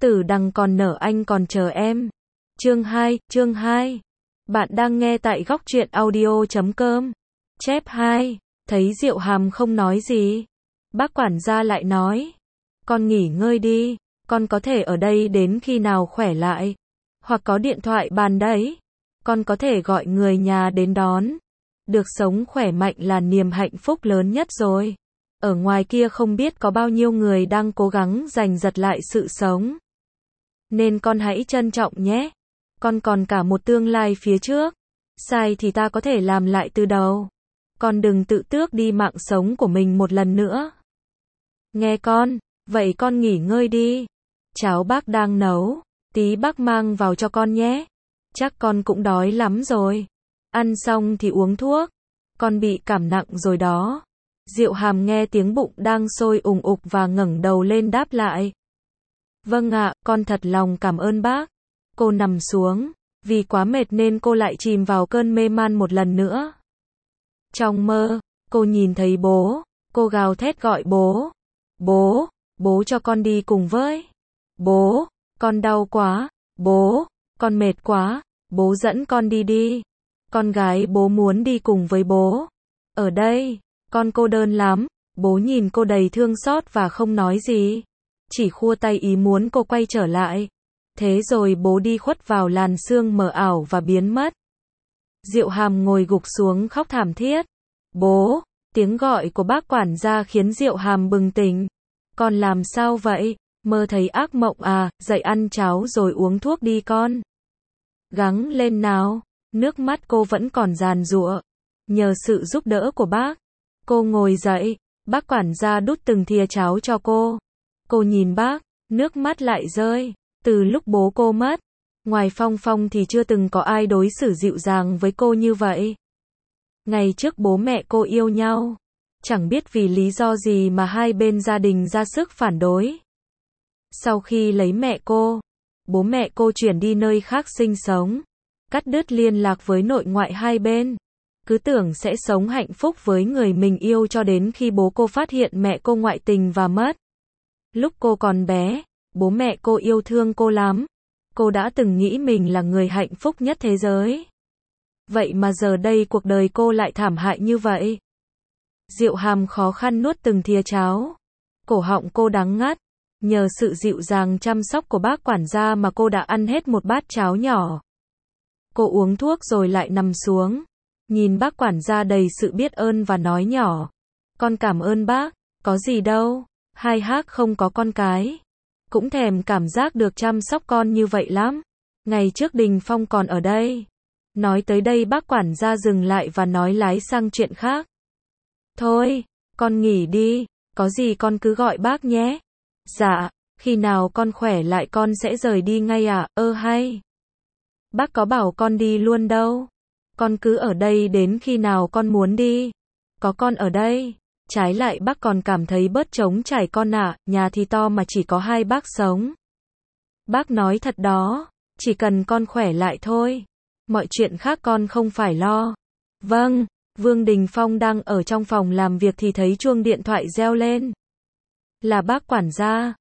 tử đằng còn nở anh còn chờ em. Chương 2. Bạn đang nghe tại góc truyện audio.com. Chép 2. Thấy Diệu Hàm không nói gì, bác quản gia lại nói, con nghỉ ngơi đi, con có thể ở đây đến khi nào khỏe lại, hoặc có điện thoại bàn đấy, con có thể gọi người nhà đến đón. Được sống khỏe mạnh là niềm hạnh phúc lớn nhất rồi. Ở ngoài kia không biết có bao nhiêu người đang cố gắng giành giật lại sự sống. Nên con hãy trân trọng nhé. Con còn cả một tương lai phía trước. Sai thì ta có thể làm lại từ đầu. Con đừng tự tước đi mạng sống của mình một lần nữa. Nghe con, vậy con nghỉ ngơi đi. Cháo bác đang nấu, tí bác mang vào cho con nhé. Chắc con cũng đói lắm rồi. Ăn xong thì uống thuốc. Con bị cảm nặng rồi đó. Diệu Hàm nghe tiếng bụng đang sôi ùng ục và ngẩng đầu lên đáp lại. Vâng ạ, con thật lòng cảm ơn bác. Cô nằm xuống. Vì quá mệt nên cô lại chìm vào cơn mê man một lần nữa. Trong mơ, cô nhìn thấy bố. Cô gào thét gọi bố. Bố, bố cho con đi cùng với. Bố, con đau quá. Bố, con mệt quá. Bố dẫn con đi đi. Con gái bố muốn đi cùng với bố. Ở đây, con cô đơn lắm. Bố nhìn cô đầy thương xót và không nói gì. Chỉ khua tay ý muốn cô quay trở lại. Thế rồi bố đi khuất vào làn sương mờ ảo và biến mất. Diệu Hàm ngồi gục xuống khóc thảm thiết. Bố, tiếng gọi của bác quản gia khiến Diệu Hàm bừng tỉnh. Con làm sao vậy? Mơ thấy ác mộng à? Dậy ăn cháo rồi uống thuốc đi con. Gắng lên nào. Nước mắt cô vẫn còn giàn giụa. Nhờ sự giúp đỡ của bác, cô ngồi dậy. Bác quản gia đút từng thìa cháo cho cô. Cô nhìn bác, nước mắt lại rơi. Từ lúc bố cô mất, ngoài Phong Phong thì chưa từng có ai đối xử dịu dàng với cô như vậy. Ngày trước bố mẹ cô yêu nhau, chẳng biết vì lý do gì mà hai bên gia đình ra sức phản đối. Sau khi lấy mẹ cô, bố mẹ cô chuyển đi nơi khác sinh sống, cắt đứt liên lạc với nội ngoại hai bên. Cứ tưởng sẽ sống hạnh phúc với người mình yêu cho đến khi bố cô phát hiện mẹ cô ngoại tình và mất. Lúc cô còn bé, bố mẹ cô yêu thương cô lắm. Cô đã từng nghĩ mình là người hạnh phúc nhất thế giới. Vậy mà giờ đây cuộc đời cô lại thảm hại như vậy. Diệu Hàm khó khăn nuốt từng thìa cháo. Cổ họng cô đắng ngắt. Nhờ sự dịu dàng chăm sóc của bác quản gia mà cô đã ăn hết một bát cháo nhỏ. Cô uống thuốc rồi lại nằm xuống. Nhìn bác quản gia đầy sự biết ơn và nói nhỏ. Con cảm ơn bác, có gì đâu. Hai hác không có con cái. Cũng thèm cảm giác được chăm sóc con như vậy lắm. Ngày trước Đình Phong còn ở đây. Nói tới đây bác quản gia dừng lại và nói lái sang chuyện khác. Thôi, con nghỉ đi, có gì con cứ gọi bác nhé. Dạ, khi nào con khỏe lại con sẽ rời đi ngay à? Hay. Bác có bảo con đi luôn đâu. Con cứ ở đây đến khi nào con muốn đi. Có con ở đây. Trái lại bác còn cảm thấy bớt trống trải con ạ, nhà thì to mà chỉ có hai bác sống. Bác nói thật đó, chỉ cần con khỏe lại thôi. Mọi chuyện khác con không phải lo. Vâng, Vương Đình Phong đang ở trong phòng làm việc thì thấy chuông điện thoại reo lên. Là bác quản gia.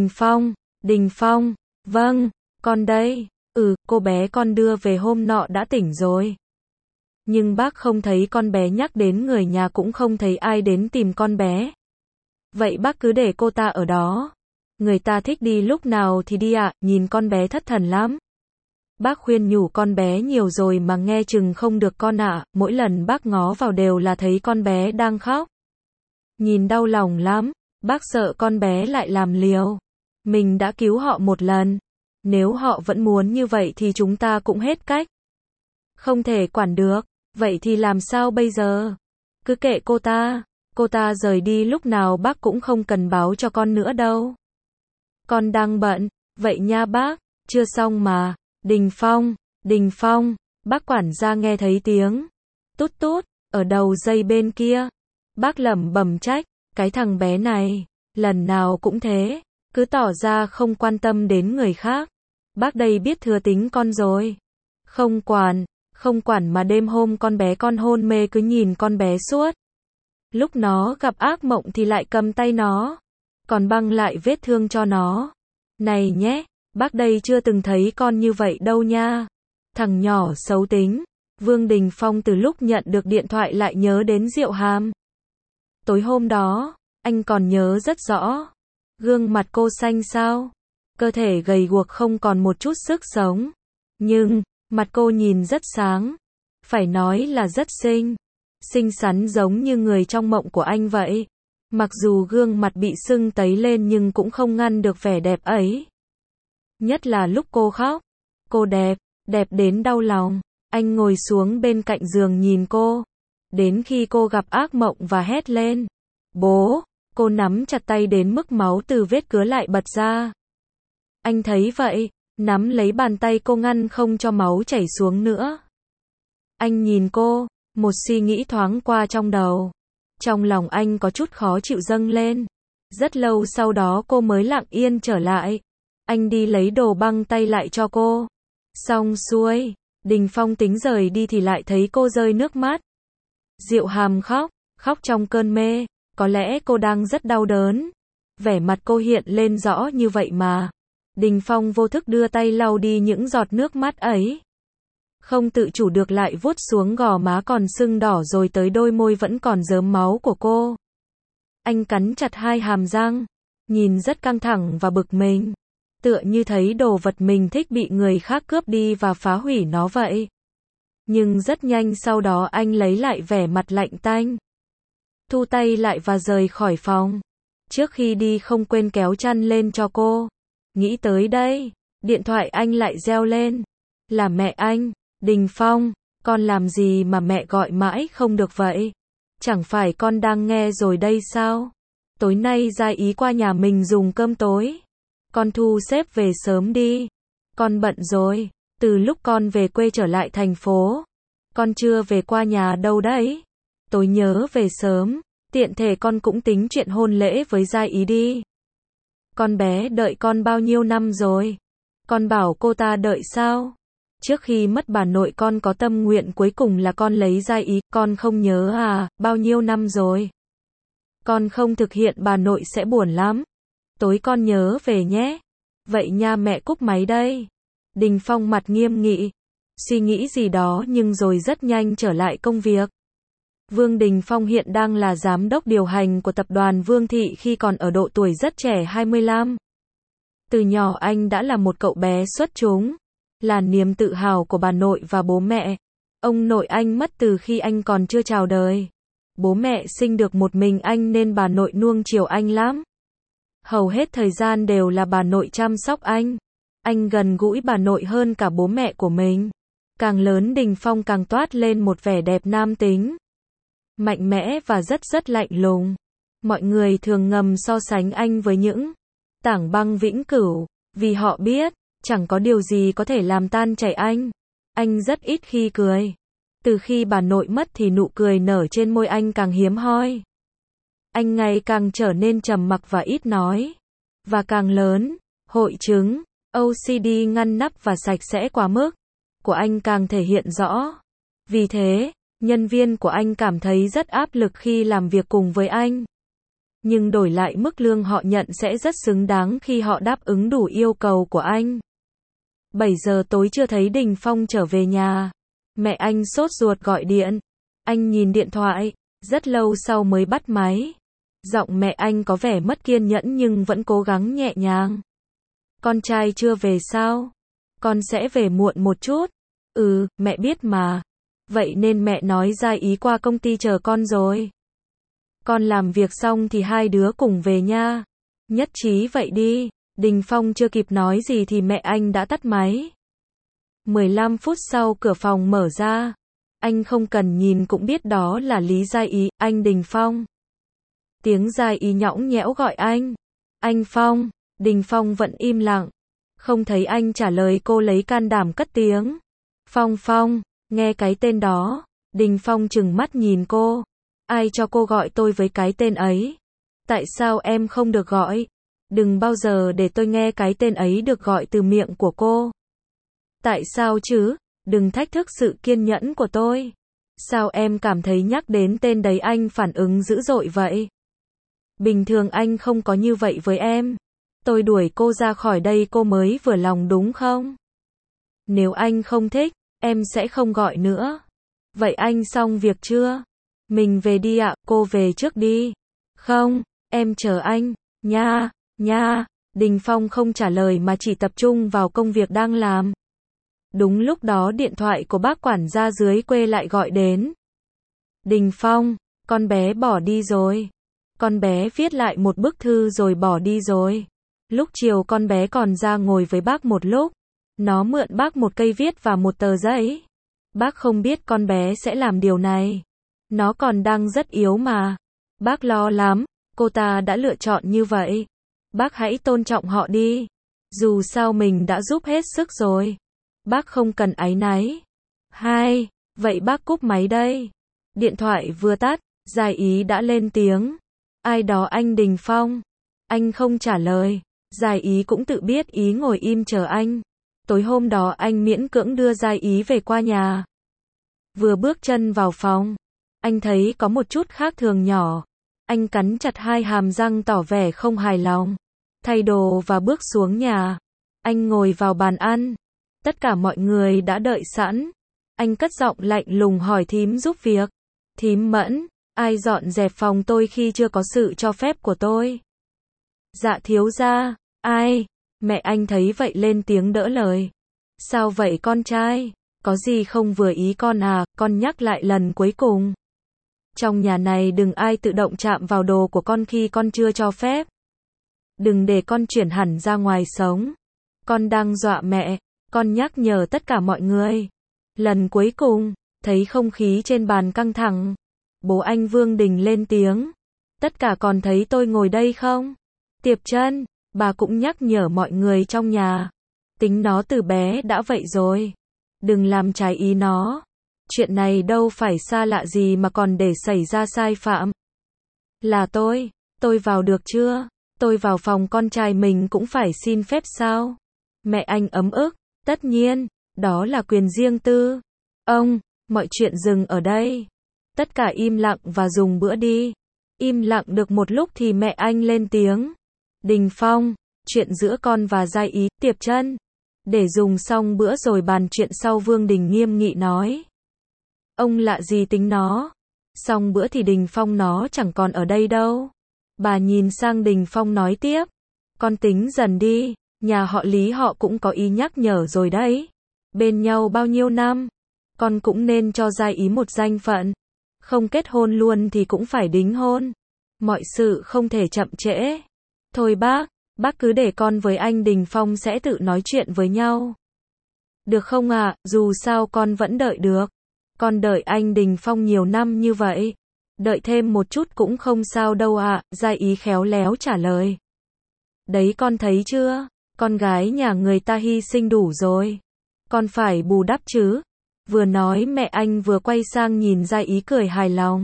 Đình Phong, vâng, con đây. Cô bé con đưa về hôm nọ đã tỉnh rồi. Nhưng bác không thấy con bé nhắc đến người nhà cũng không thấy ai đến tìm con bé. Vậy bác cứ để cô ta ở đó. Người ta thích đi lúc nào thì đi ạ, nhìn con bé thất thần lắm. Bác khuyên nhủ con bé nhiều rồi mà nghe chừng không được con ạ, mỗi lần bác ngó vào đều là thấy con bé đang khóc. Nhìn đau lòng lắm, bác sợ con bé lại làm liều. Mình đã cứu họ một lần. Nếu họ vẫn muốn như vậy thì chúng ta cũng hết cách. Không thể quản được. Vậy thì làm sao bây giờ? Cứ kệ cô ta rời đi lúc nào bác cũng không cần báo cho con nữa đâu. Con đang bận, vậy nha bác, chưa xong mà. Đình Phong, bác quản gia nghe thấy tiếng tút tút ở đầu dây bên kia. Bác lẩm bẩm trách, cái thằng bé này, lần nào cũng thế, cứ tỏ ra không quan tâm đến người khác. Bác đây biết thừa tính con rồi. Không quản mà đêm hôm con bé con hôn mê cứ nhìn con bé suốt. Lúc nó gặp ác mộng thì lại cầm tay nó, còn băng lại vết thương cho nó. Này nhé, Bác đây chưa từng thấy con như vậy đâu nha. Thằng nhỏ xấu tính. Vương Đình Phong từ lúc nhận được điện thoại lại nhớ đến Diệu Hàm. Tối hôm đó, anh còn nhớ rất rõ. Gương mặt cô xanh xao, cơ thể gầy guộc không còn một chút sức sống. Nhưng, mặt cô nhìn rất sáng. Phải nói là rất xinh xắn giống như người trong mộng của anh vậy. Mặc dù gương mặt bị sưng tấy lên nhưng cũng không ngăn được vẻ đẹp ấy. Nhất là lúc cô khóc. Cô đẹp đến đau lòng. Anh ngồi xuống bên cạnh giường nhìn cô. Đến khi cô gặp ác mộng và hét lên. Bố! Cô nắm chặt tay đến mức máu từ vết cứa lại bật ra. Anh thấy vậy, nắm lấy bàn tay cô ngăn không cho máu chảy xuống nữa. Anh nhìn cô, một suy nghĩ thoáng qua trong đầu. Trong lòng anh có chút khó chịu dâng lên. Rất lâu sau đó cô mới lặng yên trở lại. Anh đi lấy đồ băng tay lại cho cô. Xong xuôi, Đình Phong tính rời đi thì lại thấy cô rơi nước mắt. Diệu Hàm khóc trong cơn mê. Có lẽ cô đang rất đau đớn. Vẻ mặt cô hiện lên rõ như vậy mà. Đình Phong vô thức đưa tay lau đi những giọt nước mắt ấy. Không tự chủ được lại vuốt xuống gò má còn sưng đỏ rồi tới đôi môi vẫn còn rớm máu của cô. Anh cắn chặt hai hàm răng, nhìn rất căng thẳng và bực mình. Tựa như thấy đồ vật mình thích bị người khác cướp đi và phá hủy nó vậy. Nhưng rất nhanh sau đó anh lấy lại vẻ mặt lạnh tanh. Thu tay lại và rời khỏi phòng. Trước khi đi không quên kéo chăn lên cho cô. Nghĩ tới đây, điện thoại anh lại reo lên. Là mẹ anh. Đình Phong, con làm gì mà mẹ gọi mãi không được vậy? Chẳng phải con đang nghe rồi đây sao? Tối nay Gia Ý qua nhà mình dùng cơm tối. Con thu xếp về sớm đi. Con bận rồi, từ lúc con về quê trở lại thành phố. Con chưa về qua nhà đâu đấy. Tối nhớ về sớm, tiện thể con cũng tính chuyện hôn lễ với Gia Ý đi. Con bé đợi con bao nhiêu năm rồi? Con bảo cô ta đợi sao? Trước khi mất bà nội con có tâm nguyện cuối cùng là con lấy Gia Ý, con không nhớ à, bao nhiêu năm rồi. Con không thực hiện bà nội sẽ buồn lắm. Tối con nhớ về nhé. Vậy nha mẹ cúp máy đây. Đình Phong mặt nghiêm nghị, suy nghĩ gì đó nhưng rồi rất nhanh trở lại công việc. Vương Đình Phong hiện đang là giám đốc điều hành của tập đoàn Vương Thị khi còn ở độ tuổi rất trẻ 25. Từ nhỏ anh đã là một cậu bé xuất chúng. Là niềm tự hào của bà nội và bố mẹ. Ông nội anh mất từ khi anh còn chưa chào đời. Bố mẹ sinh được một mình anh nên bà nội nuông chiều anh lắm. Hầu hết thời gian đều là bà nội chăm sóc anh. Anh gần gũi bà nội hơn cả bố mẹ của mình. Càng lớn Đình Phong càng toát lên một vẻ đẹp nam tính. Mạnh mẽ và rất lạnh lùng. Mọi người thường ngầm so sánh anh với những tảng băng vĩnh cửu. Vì họ biết, chẳng có điều gì có thể làm tan chảy anh. Anh rất ít khi cười. Từ khi bà nội mất thì nụ cười nở trên môi anh càng hiếm hoi. Anh ngày càng trở nên trầm mặc và ít nói. Và càng lớn, hội chứng OCD ngăn nắp và sạch sẽ quá mức của anh càng thể hiện rõ. Vì thế, nhân viên của anh cảm thấy rất áp lực khi làm việc cùng với anh. Nhưng đổi lại mức lương họ nhận sẽ rất xứng đáng khi họ đáp ứng đủ yêu cầu của anh. 7 giờ tối chưa thấy Đình Phong trở về nhà. Mẹ anh sốt ruột gọi điện. Anh nhìn điện thoại, rất lâu sau mới bắt máy. Giọng mẹ anh có vẻ mất kiên nhẫn nhưng vẫn cố gắng nhẹ nhàng. Con trai chưa về sao? Con sẽ về muộn một chút. Ừ, mẹ biết mà. Vậy nên mẹ nói Gia Ý qua công ty chờ con rồi. Con làm việc xong thì hai đứa cùng về nha. Nhất trí vậy đi. Đình Phong chưa kịp nói gì thì mẹ anh đã tắt máy. 15 phút sau cửa phòng mở ra. Anh không cần nhìn cũng biết đó là Lý Gia Ý, anh Đình Phong. Tiếng Gia Ý nhõng nhẽo gọi anh. Anh Phong. Đình Phong vẫn im lặng. Không thấy anh trả lời cô lấy can đảm cất tiếng. Phong, nghe cái tên đó. Đình Phong trừng mắt nhìn cô. Ai cho cô gọi tôi với cái tên ấy? Tại sao em không được gọi? Đừng bao giờ để tôi nghe cái tên ấy được gọi từ miệng của cô. Tại sao chứ? Đừng thách thức sự kiên nhẫn của tôi. Sao em cảm thấy nhắc đến tên đấy anh phản ứng dữ dội vậy? Bình thường anh không có như vậy với em. Tôi đuổi cô ra khỏi đây cô mới vừa lòng đúng không? Nếu anh không thích, em sẽ không gọi nữa. Vậy anh xong việc chưa? Mình về đi ạ, cô về trước đi. Không, em chờ anh, nha, nha. Đình Phong không trả lời mà chỉ tập trung vào công việc đang làm. Đúng lúc đó điện thoại của bác quản gia dưới quê lại gọi đến. Đình Phong, con bé bỏ đi rồi. Con bé viết lại một bức thư rồi bỏ đi rồi. Lúc chiều con bé còn ra ngồi với bác một lúc. Nó mượn bác một cây viết và một tờ giấy. Bác không biết con bé sẽ làm điều này. Nó còn đang rất yếu mà. Bác lo lắm, cô ta đã lựa chọn như vậy. Bác hãy tôn trọng họ đi. Dù sao mình đã giúp hết sức rồi. Bác không cần áy náy. Hai, vậy bác cúp máy đây. Điện thoại vừa tắt, Giai Ý đã lên tiếng. Ai đó anh Đình Phong. Anh không trả lời. Giai Ý cũng tự biết ý ngồi im chờ anh. Tối hôm đó anh miễn cưỡng đưa Giai Ý về qua nhà. Vừa bước chân vào phòng, anh thấy có một chút khác thường nhỏ. Anh cắn chặt hai hàm răng tỏ vẻ không hài lòng. Thay đồ và bước xuống nhà. Anh ngồi vào bàn ăn. Tất cả mọi người đã đợi sẵn. Anh cất giọng lạnh lùng hỏi thím giúp việc. Thím Mẫn, ai dọn dẹp phòng tôi khi chưa có sự cho phép của tôi? Dạ thiếu gia, ai? Mẹ anh thấy vậy lên tiếng đỡ lời. Sao vậy con trai? Có gì không vừa ý con à? Con nhắc lại lần cuối cùng. Trong nhà này đừng ai tự động chạm vào đồ của con khi con chưa cho phép. Đừng để con chuyển hẳn ra ngoài sống. Con đang dọa mẹ. Con nhắc nhở tất cả mọi người. Lần cuối cùng, thấy không khí trên bàn căng thẳng. Bố anh Vương Đình lên tiếng. Tất cả còn thấy tôi ngồi đây không? Tiệp Trân, bà cũng nhắc nhở mọi người trong nhà. Tính nó từ bé đã vậy rồi. Đừng làm trái ý nó. Chuyện này đâu phải xa lạ gì mà còn để xảy ra sai phạm. Là tôi vào được chưa? Tôi vào phòng con trai mình cũng phải xin phép sao? Mẹ anh ấm ức. Tất nhiên, đó là quyền riêng tư. Ông, mọi chuyện dừng ở đây. Tất cả im lặng và dùng bữa đi. Im lặng được một lúc thì mẹ anh lên tiếng. Đình Phong, chuyện giữa con và Giai Ý, Tiệp Trân. Để dùng xong bữa rồi bàn chuyện sau, Vương Đình nghiêm nghị nói. Ông lạ gì tính nó. Xong bữa thì Đình Phong nó chẳng còn ở đây đâu. Bà nhìn sang Đình Phong nói tiếp. Con tính dần đi. Nhà họ Lý họ cũng có ý nhắc nhở rồi đấy. Bên nhau bao nhiêu năm. Con cũng nên cho Giai Ý một danh phận. Không kết hôn luôn thì cũng phải đính hôn. Mọi sự không thể chậm trễ. Thôi bác cứ để con với anh Đình Phong sẽ tự nói chuyện với nhau. Được không ạ? Dù sao con vẫn đợi được. Con đợi anh Đình Phong nhiều năm như vậy. Đợi thêm một chút cũng không sao đâu ạ. Giai Ý khéo léo trả lời. Đấy con thấy chưa? Con gái nhà người ta hy sinh đủ rồi. Con phải bù đắp chứ. Vừa nói mẹ anh vừa quay sang nhìn Giai Ý cười hài lòng.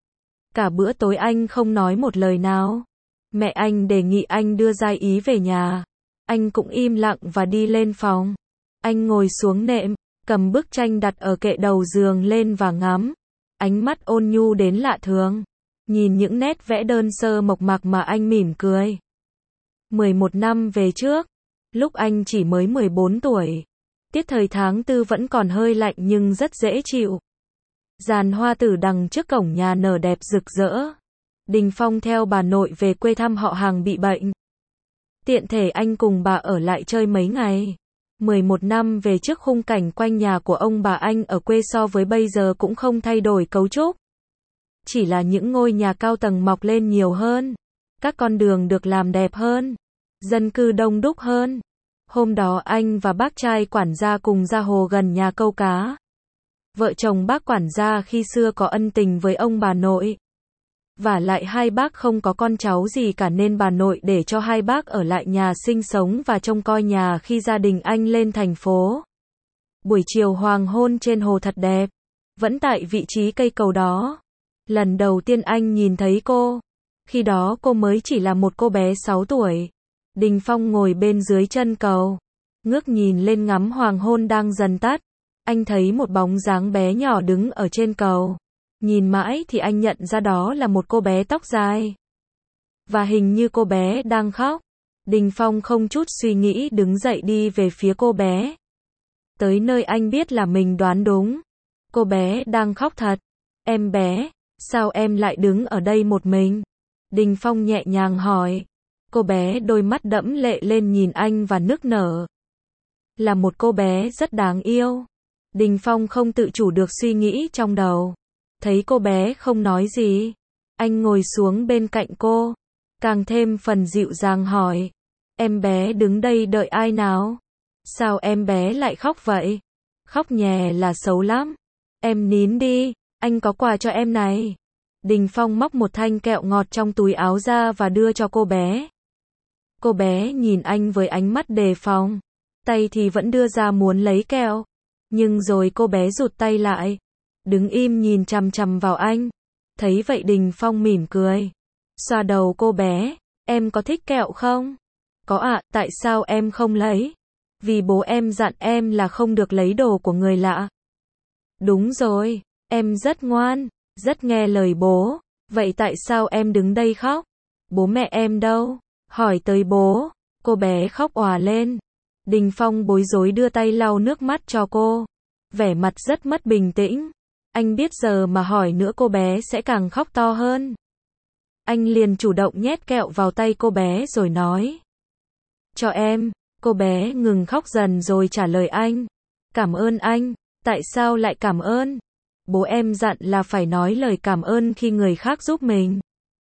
Cả bữa tối anh không nói một lời nào. Mẹ anh đề nghị anh đưa Giai Ý về nhà. Anh cũng im lặng và đi lên phòng. Anh ngồi xuống nệm, cầm bức tranh đặt ở kệ đầu giường lên và ngắm. Ánh mắt ôn nhu đến lạ thường. Nhìn những nét vẽ đơn sơ mộc mạc mà anh mỉm cười. 11 năm về trước, lúc anh chỉ mới 14 tuổi. Tiết thời tháng 4 vẫn còn hơi lạnh nhưng rất dễ chịu. Giàn hoa tử đằng trước cổng nhà nở đẹp rực rỡ. Đình Phong theo bà nội về quê thăm họ hàng bị bệnh. Tiện thể anh cùng bà ở lại chơi mấy ngày. 11 năm về trước, khung cảnh quanh nhà của ông bà anh ở quê so với bây giờ cũng không thay đổi cấu trúc. Chỉ là những ngôi nhà cao tầng mọc lên nhiều hơn. Các con đường được làm đẹp hơn. Dân cư đông đúc hơn. Hôm đó anh và bác trai quản gia cùng ra hồ gần nhà câu cá. Vợ chồng bác quản gia khi xưa có ân tình với ông bà nội. Vả lại hai bác không có con cháu gì cả nên bà nội để cho hai bác ở lại nhà sinh sống và trông coi nhà khi gia đình anh lên thành phố. Buổi chiều hoàng hôn trên hồ thật đẹp. Vẫn tại vị trí cây cầu đó. Lần đầu tiên anh nhìn thấy cô. Khi đó cô mới chỉ là một cô bé 6 tuổi. Đình Phong ngồi bên dưới chân cầu. Ngước nhìn lên ngắm hoàng hôn đang dần tắt. Anh thấy một bóng dáng bé nhỏ đứng ở trên cầu. Nhìn mãi thì anh nhận ra đó là một cô bé tóc dài. Và hình như cô bé đang khóc. Đình Phong không chút suy nghĩ đứng dậy đi về phía cô bé. Tới nơi anh biết là mình đoán đúng. Cô bé đang khóc thật. Em bé, sao em lại đứng ở đây một mình? Đình Phong nhẹ nhàng hỏi. Cô bé đôi mắt đẫm lệ lên nhìn anh và nức nở. Là một cô bé rất đáng yêu. Đình Phong không tự chủ được suy nghĩ trong đầu. Thấy cô bé không nói gì, anh ngồi xuống bên cạnh cô, càng thêm phần dịu dàng hỏi. Em bé đứng đây đợi ai nào? Sao em bé lại khóc vậy? Khóc nhè là xấu lắm. Em nín đi, anh có quà cho em này. Đình Phong móc một thanh kẹo ngọt trong túi áo ra và đưa cho cô bé. Cô bé nhìn anh với ánh mắt đề phòng, tay thì vẫn đưa ra muốn lấy kẹo. Nhưng rồi cô bé rụt tay lại, đứng im nhìn chằm chằm vào anh. Thấy vậy Đình Phong mỉm cười, xoa đầu cô bé. Em có thích kẹo không? Có ạ, tại sao em không lấy? Vì bố em dặn em là không được lấy đồ của người lạ. Đúng rồi, em rất ngoan, rất nghe lời bố. Vậy tại sao em đứng đây khóc? Bố mẹ em đâu? Hỏi tới bố, cô bé khóc òa lên. Đình Phong bối rối đưa tay lau nước mắt cho cô, vẻ mặt rất mất bình tĩnh. Anh biết giờ mà hỏi nữa cô bé sẽ càng khóc to hơn. Anh liền chủ động nhét kẹo vào tay cô bé rồi nói. Cho em. Cô bé ngừng khóc dần rồi trả lời anh. Cảm ơn anh. Tại sao lại cảm ơn? Bố em dặn là phải nói lời cảm ơn khi người khác giúp mình.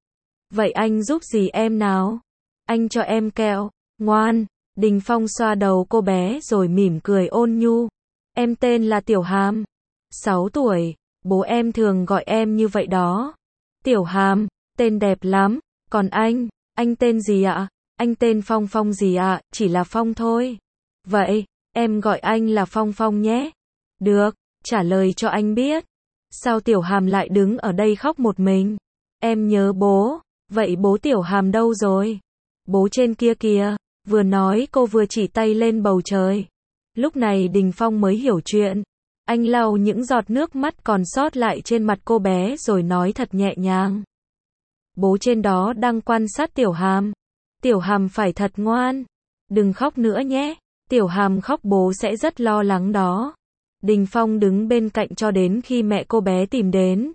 Vậy anh giúp gì em nào? Anh cho em kẹo. Ngoan. Đình Phong xoa đầu cô bé rồi mỉm cười ôn nhu. Em tên là Tiểu Hàm. 6 tuổi. Bố em thường gọi em như vậy đó. Tiểu Hàm, tên đẹp lắm. Còn anh tên gì ạ? Anh tên Phong. Phong gì ạ? Chỉ là Phong thôi. Vậy, em gọi anh là Phong Phong nhé. Được, trả lời cho anh biết. Sao Tiểu Hàm lại đứng ở đây khóc một mình? Em nhớ bố. Vậy bố Tiểu Hàm đâu rồi? Bố trên kia kìa. Vừa nói cô vừa chỉ tay lên bầu trời. Lúc này Đình Phong mới hiểu chuyện. Anh lau những giọt nước mắt còn sót lại trên mặt cô bé rồi nói thật nhẹ nhàng. Bố trên đó đang quan sát Tiểu Hàm. Tiểu Hàm phải thật ngoan. Đừng khóc nữa nhé. Tiểu Hàm khóc bố sẽ rất lo lắng đó. Đình Phong đứng bên cạnh cho đến khi mẹ cô bé tìm đến.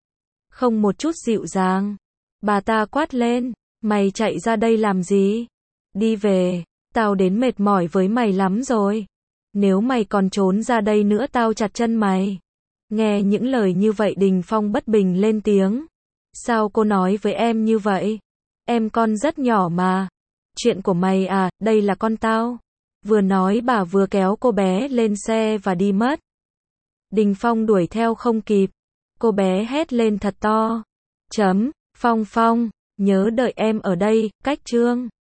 Không một chút dịu dàng. Bà ta quát lên. Mày chạy ra đây làm gì? Đi về. Tao đến mệt mỏi với mày lắm rồi. Nếu mày còn trốn ra đây nữa tao chặt chân mày. Nghe những lời như vậy Đình Phong bất bình lên tiếng. Sao cô nói với em như vậy? Em con rất nhỏ mà. Chuyện của mày à, đây là con tao. Vừa nói bà vừa kéo cô bé lên xe và đi mất. Đình Phong đuổi theo không kịp. Cô bé hét lên thật to. Phong Phong, nhớ đợi em ở đây, cách Trương.